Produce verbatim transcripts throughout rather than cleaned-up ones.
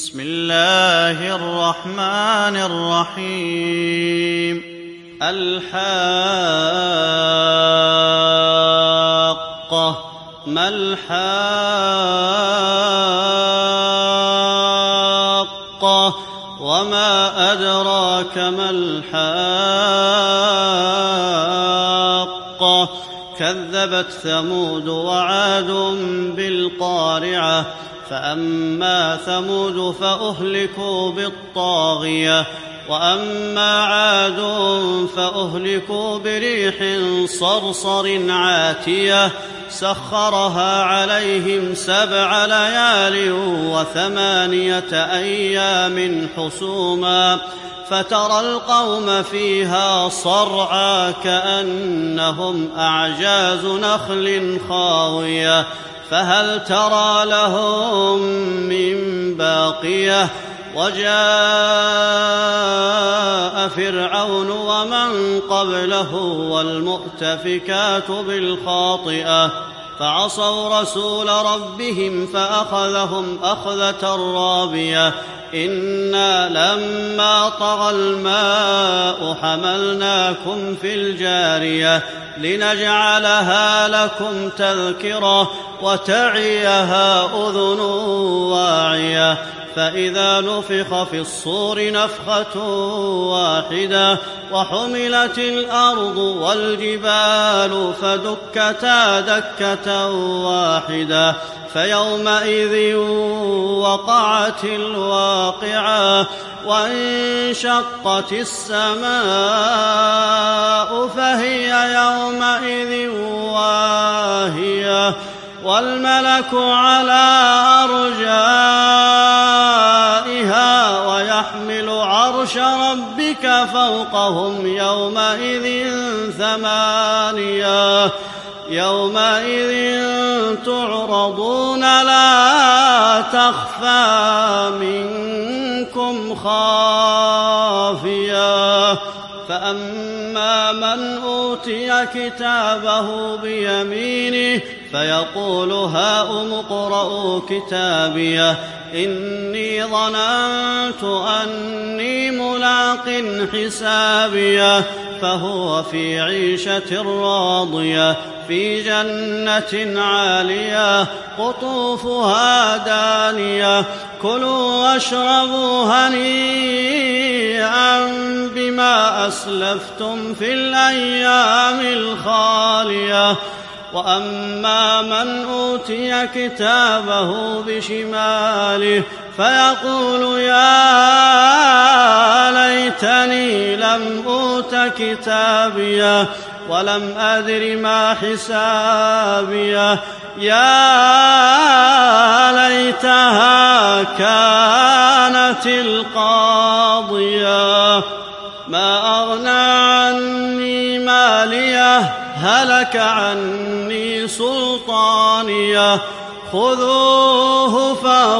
بسم الله الرحمن الرحيم. الحاقة. ما الحاقة وما أدراك ما الحاقة. كذبت ثمود وعاد بالقارعة. فأما ثمود فأهلكوا بالطاغية وأما عاد فأهلكوا بريح صرصر عاتية سخرها عليهم سبع ليال وثمانية أيام حسوما فترى القوم فيها صرعى كأنهم أعجاز نخل خاوية فهل ترى لهم من باقية. وجاء فرعون ومن قبله والمؤتفكات بالخاطئة فعصوا رسول ربهم فأخذهم أخذة رابية. إنا لما طغى الماء حملناكم في الجارية لنجعلها لكم تذكرة وتعيها أذن واعية. فإذا نفخ في الصور نفخة واحدة وحملت الأرض والجبال فدكتا دكة واحدة فيومئذ وقعت الواقعة وانشقت السماء فهي يومئذ واهية والملك على أرجائها ويحمل عرش ربك فوقهم يومئذ ثمانية. يومئذ تعرضون لا تخفى منكم خافية. فأما من أوتي كتابه بيمينه فيقول هاؤم اقرءوا كتابيه إني ظننت أني ملاق حسابيه. فهو في عيشة راضية في جنة عالية قطوفها دانية. كلوا واشربوا هنيئا بما أسلفتم في الأيام الخالية. وأما من أوتي كتابه بشماله فيقول يا ليتني لم أوت كتابيه ولم أدر ما حسابيه يا ليتها كانت القاضية ما أغنى عني ماليه هلك عني سلطانيه خذوه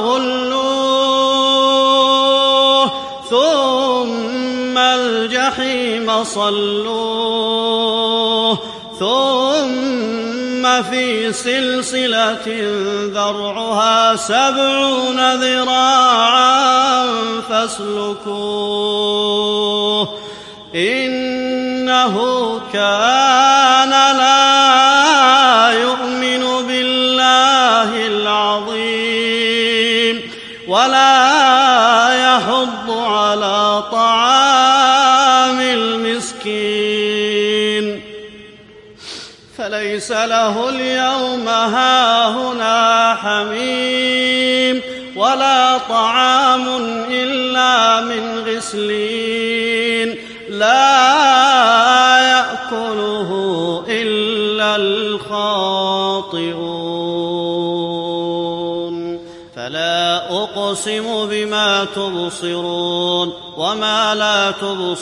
فغلوه ثم الجحيم صلوه ثم في سلسلة ذرعها سبعون ذراعا فاسلكوه إنه كان لا يؤمن بالله العظيم ولا يحض على طعام المسكين فليس له اليوم هاهنا حميم ولا طعام إلا من غسلين لا يأكله إلا الخاطئون. فلا أقسم بما تبصرون وما لا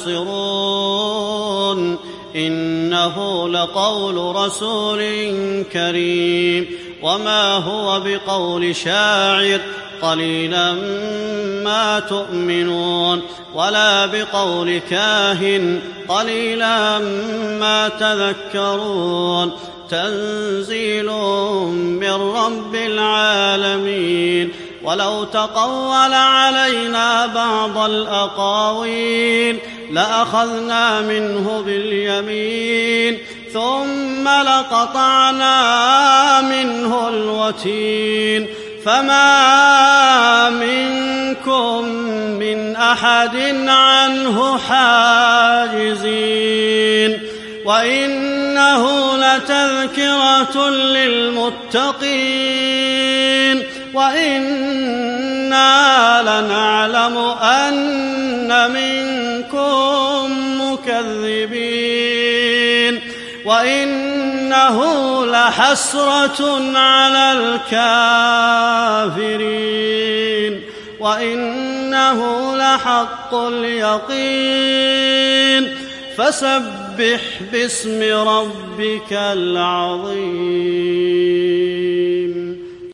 تبصرون إنه لقول رسول كريم وما هو بقول شاعر قليلا ما تؤمنون ولا بقول كاهن قليلا ما تذكرون تنزيل من رب العالمين ولو تقول علينا بعض الأقاويل لأخذنا منه باليمين ثم لقطعنا منه الوتين فما منكم من أحد عنه حاجزين وإنه لتذكرة للمتقين وإنا لنعلم أن منكم مكذبين وإنه لحسرة على الكافرين وإنه لحق اليقين فسبح باسم ربك العظيم.